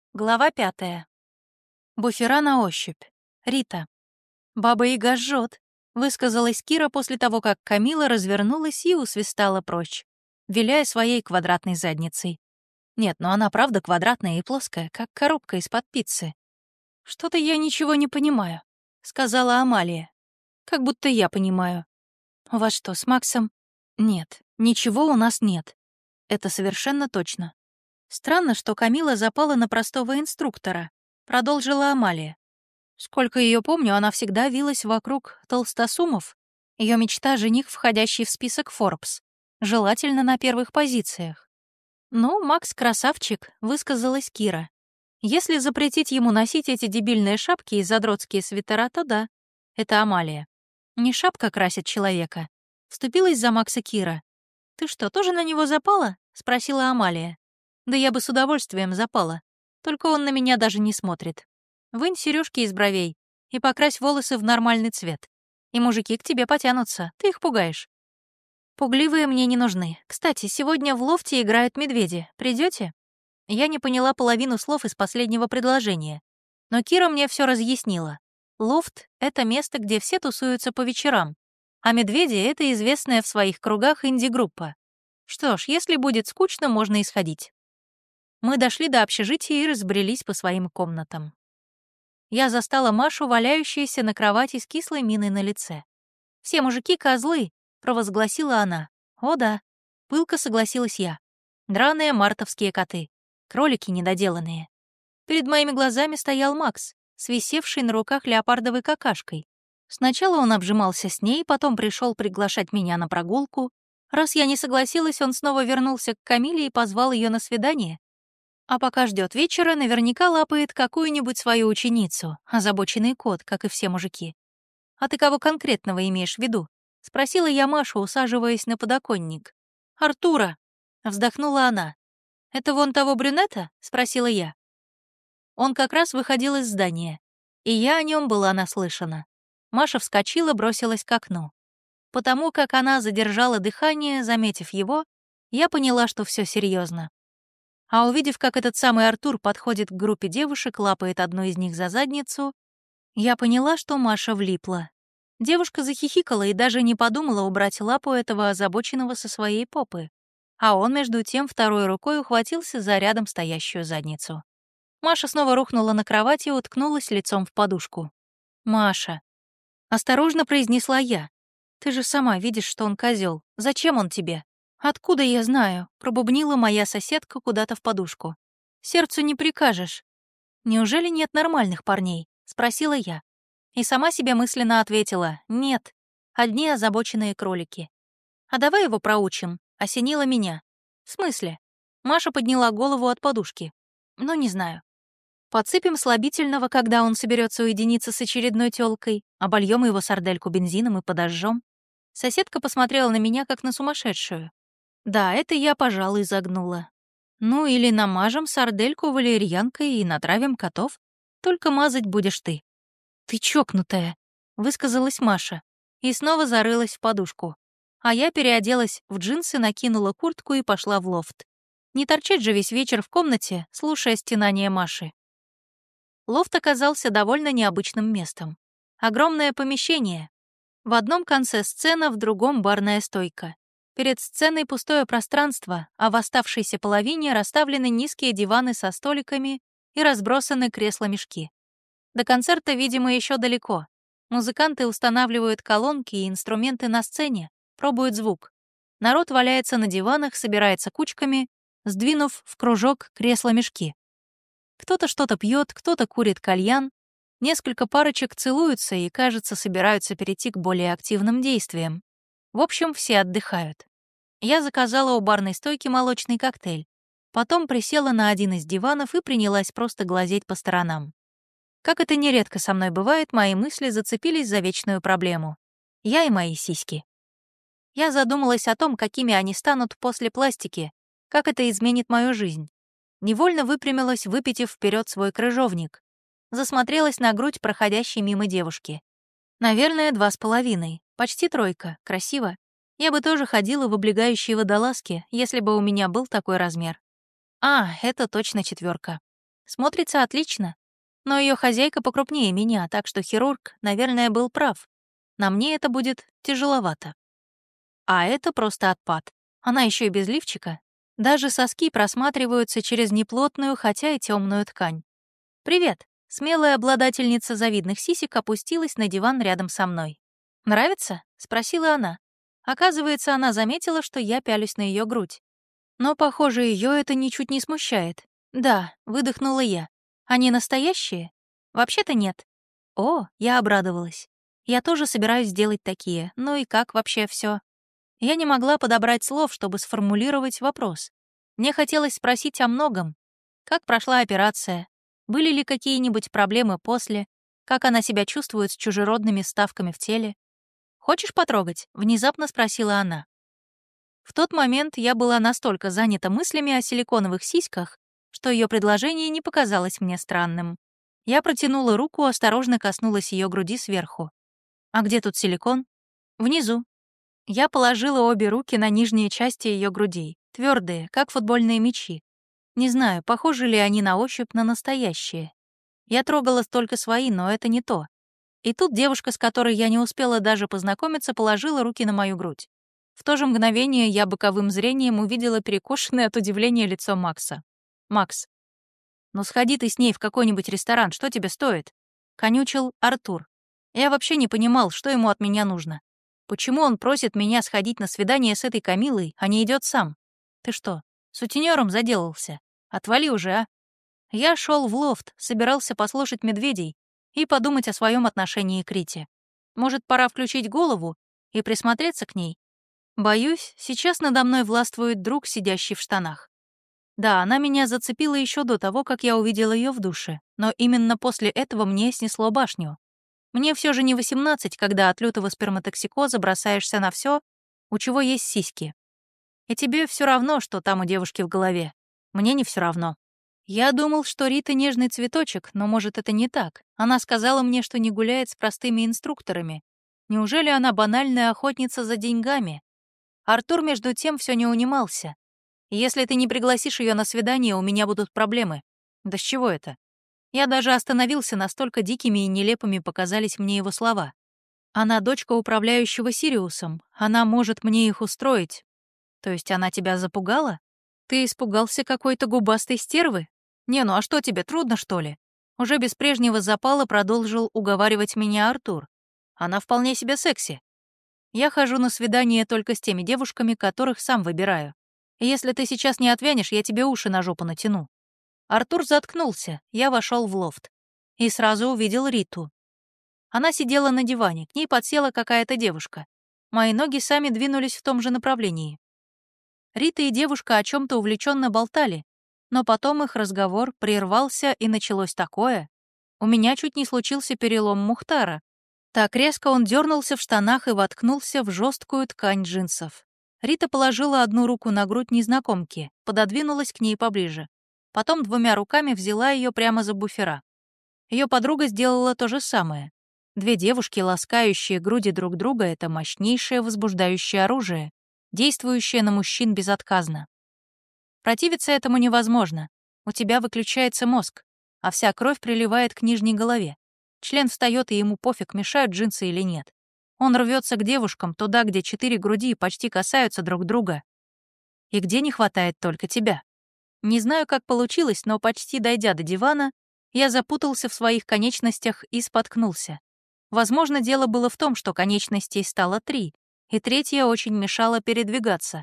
Глава 5. Буфера на ощупь. Рита. «Баба-яга жжёт», — высказалась Кира после того, как Камила развернулась и усвистала прочь, виляя своей квадратной задницей. Нет, но она правда квадратная и плоская, как коробка из-под пиццы. «Что-то я ничего не понимаю», — сказала Амалия. «Как будто я понимаю. У вас что, с Максом?» «Нет, ничего у нас нет. Это совершенно точно». «Странно, что Камила запала на простого инструктора», — продолжила Амалия. «Сколько ее помню, она всегда вилась вокруг толстосумов. Ее мечта — жених, входящий в список Forbes. Желательно на первых позициях». «Ну, Макс красавчик», — высказалась Кира. «Если запретить ему носить эти дебильные шапки и задротские свитера, то да». Это Амалия. «Не шапка красит человека». Вступилась за Макса Кира. «Ты что, тоже на него запала?» — спросила Амалия. «Да я бы с удовольствием запала. Только он на меня даже не смотрит. Вынь сережки из бровей и покрась волосы в нормальный цвет. И мужики к тебе потянутся, ты их пугаешь». «Пугливые мне не нужны. Кстати, сегодня в лофте играют медведи. Придете? Я не поняла половину слов из последнего предложения. Но Кира мне все разъяснила. Лофт — это место, где все тусуются по вечерам. А медведи — это известная в своих кругах инди-группа. Что ж, если будет скучно, можно исходить. Мы дошли до общежития и разбрелись по своим комнатам. Я застала Машу, валяющуюся на кровати с кислой миной на лице. «Все мужики — козлы», — провозгласила она. «О да», — пылко согласилась я. «Драные мартовские коты. Кролики недоделанные». Перед моими глазами стоял Макс, свисевший на руках леопардовой какашкой. Сначала он обжимался с ней, потом пришел приглашать меня на прогулку. Раз я не согласилась, он снова вернулся к Камиле и позвал ее на свидание. А пока ждет вечера, наверняка лапает какую-нибудь свою ученицу, озабоченный кот, как и все мужики. «А ты кого конкретного имеешь в виду?» — спросила я Машу, усаживаясь на подоконник. «Артура!» — вздохнула она. «Это вон того брюнета?» — спросила я. Он как раз выходил из здания, и я о нем была наслышана. Маша вскочила, бросилась к окну. Потому как она задержала дыхание, заметив его, я поняла, что все серьезно. А увидев, как этот самый Артур подходит к группе девушек, лапает одну из них за задницу, я поняла, что Маша влипла. Девушка захихикала и даже не подумала убрать лапу этого озабоченного со своей попы. А он, между тем, второй рукой ухватился за рядом стоящую задницу. Маша снова рухнула на кровать и уткнулась лицом в подушку. «Маша», — осторожно произнесла я, — «ты же сама видишь, что он козел. Зачем он тебе?» «Откуда я знаю?» — пробубнила моя соседка куда-то в подушку. «Сердцу не прикажешь». «Неужели нет нормальных парней?» — спросила я. И сама себе мысленно ответила: «Нет, одни озабоченные кролики». «А давай его проучим», — осенило меня. «В смысле?» Маша подняла голову от подушки. «Ну, не знаю. Подсыпем слабительного, когда он соберется уединиться с очередной тёлкой, обольем его сардельку бензином и подожжем». Соседка посмотрела на меня, как на сумасшедшую. Да, это я, пожалуй, загнула. Ну или намажем сардельку валерьянкой и натравим котов. Только мазать будешь ты. «Ты чокнутая», — высказалась Маша. И снова зарылась в подушку. А я переоделась в джинсы, накинула куртку и пошла в лофт. Не торчать же весь вечер в комнате, слушая стенания Маши. Лофт оказался довольно необычным местом. Огромное помещение. В одном конце сцена, в другом — барная стойка. Перед сценой пустое пространство, а в оставшейся половине расставлены низкие диваны со столиками и разбросаны кресла-мешки. До концерта, видимо, еще далеко. Музыканты устанавливают колонки и инструменты на сцене, пробуют звук. Народ валяется на диванах, собирается кучками, сдвинув в кружок кресла-мешки. Кто-то что-то пьет, кто-то курит кальян, несколько парочек целуются и, кажется, собираются перейти к более активным действиям. В общем, все отдыхают. Я заказала у барной стойки молочный коктейль. Потом присела на один из диванов и принялась просто глазеть по сторонам. Как это нередко со мной бывает, мои мысли зацепились за вечную проблему. Я и мои сиськи. Я задумалась о том, какими они станут после пластики, как это изменит мою жизнь. Невольно выпрямилась, выпитив вперед свой крыжовник. Засмотрелась на грудь проходящей мимо девушки. Наверное, 2,5, почти 3, красиво. Я бы тоже ходила в облегающей водолазке, если бы у меня был такой размер. А, это точно 4. Смотрится отлично. Но ее хозяйка покрупнее меня, так что хирург, наверное, был прав. На мне это будет тяжеловато. А это просто отпад. Она еще и без лифчика. Даже соски просматриваются через неплотную, хотя и темную ткань. «Привет!» — смелая обладательница завидных сисек опустилась на диван рядом со мной. «Нравится?» — спросила она. Оказывается, она заметила, что я пялюсь на ее грудь. Но, похоже, ее это ничуть не смущает. «Да», — выдохнула я. «Они настоящие?» «Вообще-то нет». «О», — я обрадовалась. «Я тоже собираюсь сделать такие. Ну и как вообще все? Я не могла подобрать слов, чтобы сформулировать вопрос. Мне хотелось спросить о многом. Как прошла операция? Были ли какие-нибудь проблемы после? Как она себя чувствует с чужеродными ставками в теле? «Хочешь потрогать?» — внезапно спросила она. В тот момент я была настолько занята мыслями о силиконовых сиськах, что ее предложение не показалось мне странным. Я протянула руку, осторожно коснулась ее груди сверху. «А где тут силикон?» «Внизу». Я положила обе руки на нижние части ее грудей, твердые, как футбольные мячи. Не знаю, похожи ли они на ощупь на настоящие. Я трогала только свои, но это не то. И тут девушка, с которой я не успела даже познакомиться, положила руки на мою грудь. В то же мгновение я боковым зрением увидела перекошенное от удивления лицо Макса. «Макс, ну сходи ты с ней в какой-нибудь ресторан, что тебе стоит?» — конючил Артур. Я вообще не понимал, что ему от меня нужно. Почему он просит меня сходить на свидание с этой Камилой, а не идет сам? Ты что, сутенером заделался? Отвали уже, а? Я шел в лофт, собирался послушать медведей и подумать о своем отношении к Рите. Может, пора включить голову и присмотреться к ней? Боюсь, сейчас надо мной властвует друг, сидящий в штанах. Да, она меня зацепила еще до того, как я увидела ее в душе, но именно после этого мне снесло башню. Мне все же не 18, когда от лютого сперматоксикоза бросаешься на все, у чего есть сиськи. И тебе все равно, что там у девушки в голове. Мне не все равно. Я думал, что Рита нежный цветочек, но, может, это не так. Она сказала мне, что не гуляет с простыми инструкторами. Неужели она банальная охотница за деньгами? Артур, между тем, все не унимался. «Если ты не пригласишь ее на свидание, у меня будут проблемы». Да с чего это? Я даже остановился, настолько дикими и нелепыми показались мне его слова. Она дочка управляющего Сириусом. Она может мне их устроить. То есть она тебя запугала? Ты испугался какой-то губастой стервы? Не, ну а что тебе, трудно, что ли? Уже без прежнего запала продолжил уговаривать меня Артур. Она вполне себе секси. Я хожу на свидания только с теми девушками, которых сам выбираю. И если ты сейчас не отвянешь, я тебе уши на жопу натяну. Артур заткнулся, я вошел в лофт. И сразу увидел Риту. Она сидела на диване, к ней подсела какая-то девушка. Мои ноги сами двинулись в том же направлении. Рита и девушка о чем-то увлеченно болтали, но потом их разговор прервался, и началось такое. У меня чуть не случился перелом Мухтара. Так резко он дернулся в штанах и воткнулся в жесткую ткань джинсов. Рита положила одну руку на грудь незнакомки, пододвинулась к ней поближе. Потом двумя руками взяла ее прямо за буфера. Ее подруга сделала то же самое. Две девушки, ласкающие груди друг друга, — это мощнейшее возбуждающее оружие, действующее на мужчин безотказно. Противиться этому невозможно. У тебя выключается мозг, а вся кровь приливает к нижней голове. Член встает, и ему пофиг, мешают джинсы или нет. Он рвется к девушкам, туда, где 4 груди почти касаются друг друга. И где не хватает только тебя. Не знаю, как получилось, но почти дойдя до дивана, я запутался в своих конечностях и споткнулся. Возможно, дело было в том, что конечностей стало 3, и третья очень мешала передвигаться.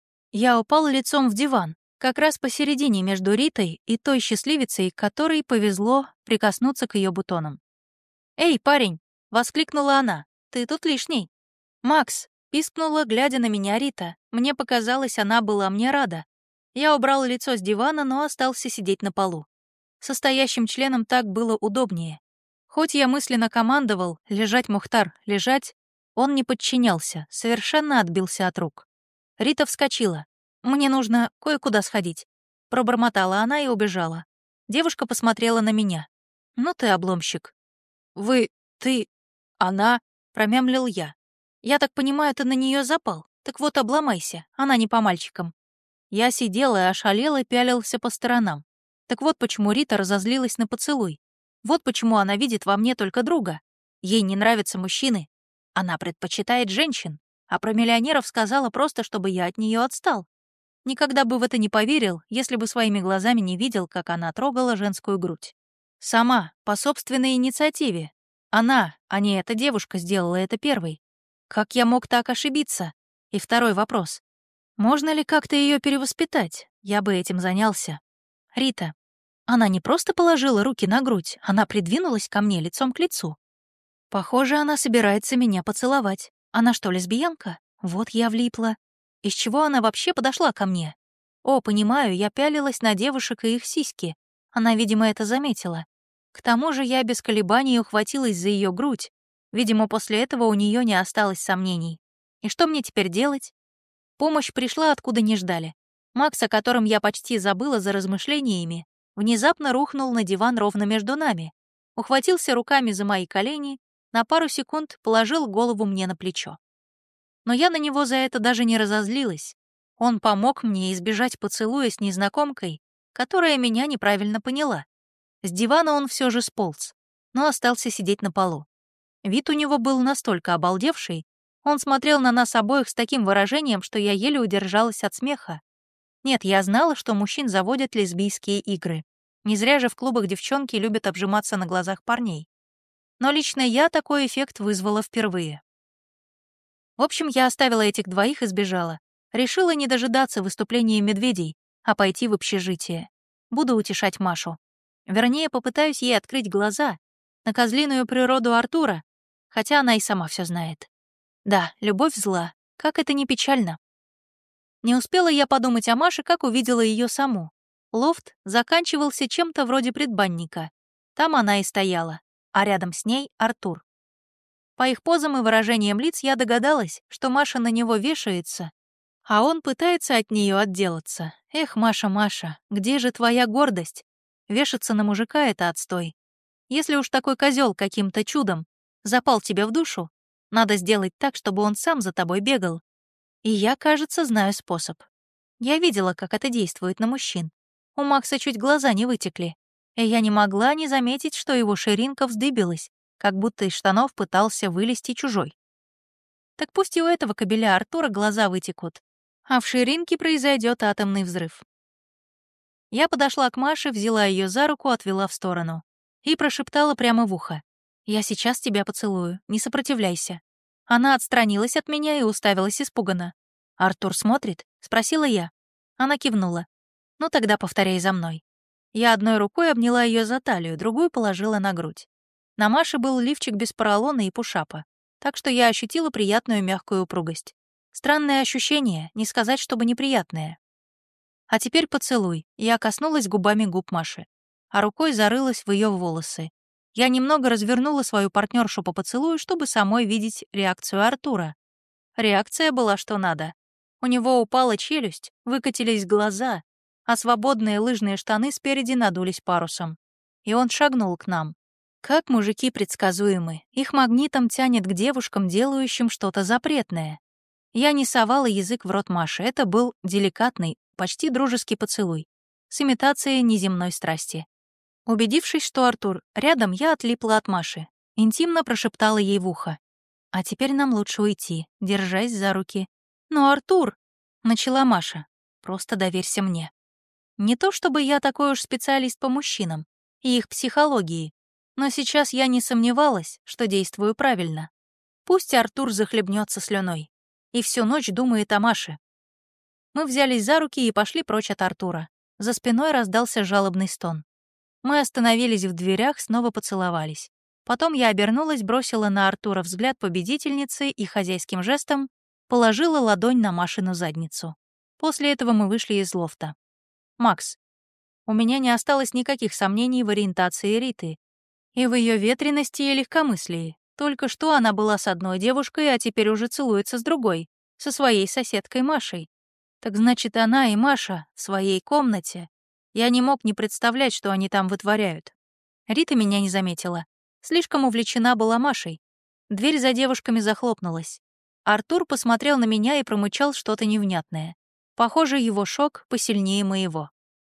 Я упал лицом в диван, как раз посередине между Ритой и той счастливицей, которой повезло прикоснуться к ее бутонам. «Эй, парень!» — воскликнула она. «Ты тут лишний». «Макс!» — пискнула, глядя на меня Рита. Мне показалось, она была мне рада. Я убрал лицо с дивана, но остался сидеть на полу. Со стоящим членом так было удобнее. Хоть я мысленно командовал «лежать, Мухтар, лежать», он не подчинялся, совершенно отбился от рук. Рита вскочила. «Мне нужно кое-куда сходить». Пробормотала она и убежала. Девушка посмотрела на меня. «Ну ты обломщик». Ты... она...» — промямлил я. «Я так понимаю, ты на нее запал. Так вот, обломайся, она не по мальчикам». Я сидел и ошалел и пялился по сторонам. Так вот почему Рита разозлилась на поцелуй. Вот почему она видит во мне только друга. Ей не нравятся мужчины. Она предпочитает женщин. А про миллионеров сказала просто, чтобы я от нее отстал. Никогда бы в это не поверил, если бы своими глазами не видел, как она трогала женскую грудь. Сама, по собственной инициативе. Она, а не эта девушка, сделала это первой. Как я мог так ошибиться? И второй вопрос. Можно ли как-то ее перевоспитать? Я бы этим занялся. Рита. Она не просто положила руки на грудь, она придвинулась ко мне лицом к лицу. Похоже, она собирается меня поцеловать. Она что, лесбиянка? Вот я влипла. Из чего она вообще подошла ко мне? О, понимаю, я пялилась на девушек и их сиськи. Она, видимо, это заметила. К тому же я без колебаний ухватилась за ее грудь. Видимо, после этого у нее не осталось сомнений. И что мне теперь делать? Помощь пришла, откуда не ждали. Макс, о котором я почти забыла за размышлениями, внезапно рухнул на диван ровно между нами, ухватился руками за мои колени, на пару секунд положил голову мне на плечо. Но я на него за это даже не разозлилась. Он помог мне избежать поцелуя с незнакомкой, которая меня неправильно поняла. С дивана он все же сполз, но остался сидеть на полу. Вид у него был настолько обалдевший, он смотрел на нас обоих с таким выражением, что я еле удержалась от смеха. Нет, я знала, что мужчин заводят лесбийские игры. Не зря же в клубах девчонки любят обжиматься на глазах парней. Но лично я такой эффект вызвала впервые. В общем, я оставила этих двоих и сбежала. Решила не дожидаться выступления медведей, а пойти в общежитие. Буду утешать Машу. Вернее, попытаюсь ей открыть глаза на козлиную природу Артура, хотя она и сама все знает. Да, любовь зла, как это не печально. Не успела я подумать о Маше, как увидела ее саму. Лофт заканчивался чем-то вроде предбанника. Там она и стояла, а рядом с ней Артур. По их позам и выражениям лиц я догадалась, что Маша на него вешается, а он пытается от нее отделаться. Эх, Маша, Маша, где же твоя гордость? Вешаться на мужика — это отстой. Если уж такой козел каким-то чудом запал тебе в душу, надо сделать так, чтобы он сам за тобой бегал. И я, кажется, знаю способ. Я видела, как это действует на мужчин. У Макса чуть глаза не вытекли, и я не могла не заметить, что его ширинка вздыбилась, как будто из штанов пытался вылезти чужой. Так пусть и у этого кобеля Артура глаза вытекут, а в ширинке произойдет атомный взрыв. Я подошла к Маше, взяла ее за руку, отвела в сторону и прошептала прямо в ухо. «Я сейчас тебя поцелую, не сопротивляйся». Она отстранилась от меня и уставилась испуганно. «Артур смотрит?» — спросила я. Она кивнула. «Ну тогда повторяй за мной». Я одной рукой обняла ее за талию, другую положила на грудь. На Маше был лифчик без поролона и пушапа, так что я ощутила приятную мягкую упругость. Странное ощущение, не сказать, чтобы неприятное. «А теперь поцелуй». Я коснулась губами губ Маши, а рукой зарылась в ее волосы. Я немного развернула свою партнершу по поцелую, чтобы самой видеть реакцию Артура. Реакция была что надо. У него упала челюсть, выкатились глаза, а свободные лыжные штаны спереди надулись парусом. И он шагнул к нам. Как мужики предсказуемы, их магнитом тянет к девушкам, делающим что-то запретное. Я не совала язык в рот Маши, это был деликатный, почти дружеский поцелуй, с имитацией неземной страсти. Убедившись, что Артур рядом, я отлипла от Маши, интимно прошептала ей в ухо. «А теперь нам лучше уйти, держась за руки». «Но Артур!» — начала Маша. «Просто доверься мне». Не то чтобы я такой уж специалист по мужчинам и их психологии, но сейчас я не сомневалась, что действую правильно. Пусть Артур захлебнется слюной и всю ночь думает о Маше. Мы взялись за руки и пошли прочь от Артура. За спиной раздался жалобный стон. Мы остановились в дверях, снова поцеловались. Потом я обернулась, бросила на Артура взгляд победительницы и хозяйским жестом положила ладонь на Машину задницу. После этого мы вышли из лофта. «Макс, у меня не осталось никаких сомнений в ориентации Риты и в ее ветрености и легкомыслии. Только что она была с одной девушкой, а теперь уже целуется с другой, со своей соседкой Машей. Так значит, она и Маша в своей комнате. Я не мог не представлять, что они там вытворяют. Рита меня не заметила. Слишком увлечена была Машей. Дверь за девушками захлопнулась. Артур посмотрел на меня и промычал что-то невнятное. Похоже, его шок посильнее моего.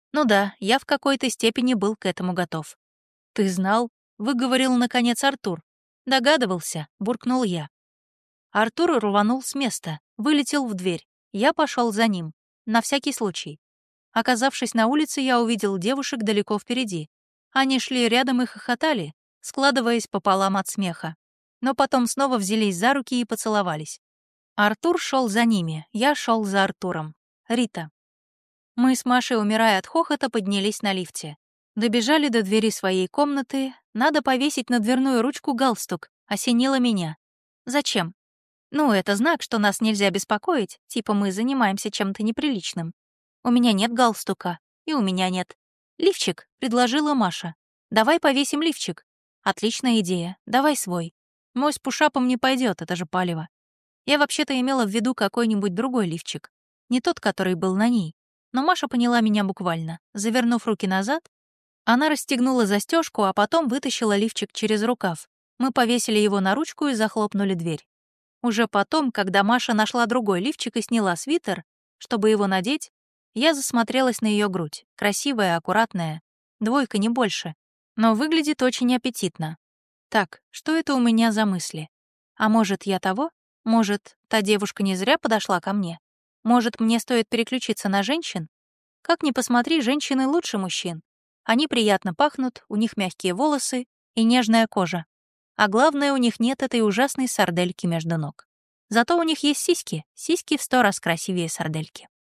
Ну да, я в какой-то степени был к этому готов. «Ты знал?» — выговорил, наконец, Артур. «Догадывался», — буркнул я. Артур рванул с места, вылетел в дверь. Я пошел за ним. На всякий случай. Оказавшись на улице, я увидел девушек далеко впереди. Они шли рядом и хохотали, складываясь пополам от смеха. Но потом снова взялись за руки и поцеловались. Артур шел за ними, я шел за Артуром. Рита. Мы с Машей, умирая от хохота, поднялись на лифте. Добежали до двери своей комнаты. Надо повесить на дверную ручку галстук. Осенило меня. Зачем? Ну, это знак, что нас нельзя беспокоить, типа мы занимаемся чем-то неприличным. У меня нет галстука, и у меня нет. Лифчик, предложила Маша. Давай повесим лифчик. Отличная идея, давай свой. Мой с пушапом не пойдет, это же палево. Я вообще-то имела в виду какой-нибудь другой лифчик. Не тот, который был на ней. Но Маша поняла меня буквально. Завернув руки назад, она расстегнула застежку, а потом вытащила лифчик через рукав. Мы повесили его на ручку и захлопнули дверь. Уже потом, когда Маша нашла другой лифчик и сняла свитер, чтобы его надеть, я засмотрелась на ее грудь. Красивая, аккуратная. 2, не больше. Но выглядит очень аппетитно. Так, что это у меня за мысли? А может, я того? Может, та девушка не зря подошла ко мне? Может, мне стоит переключиться на женщин? Как ни посмотри, женщины лучше мужчин. Они приятно пахнут, у них мягкие волосы и нежная кожа. А главное, у них нет этой ужасной сардельки между ног. Зато у них есть сиськи, сиськи в 100 раз красивее сардельки.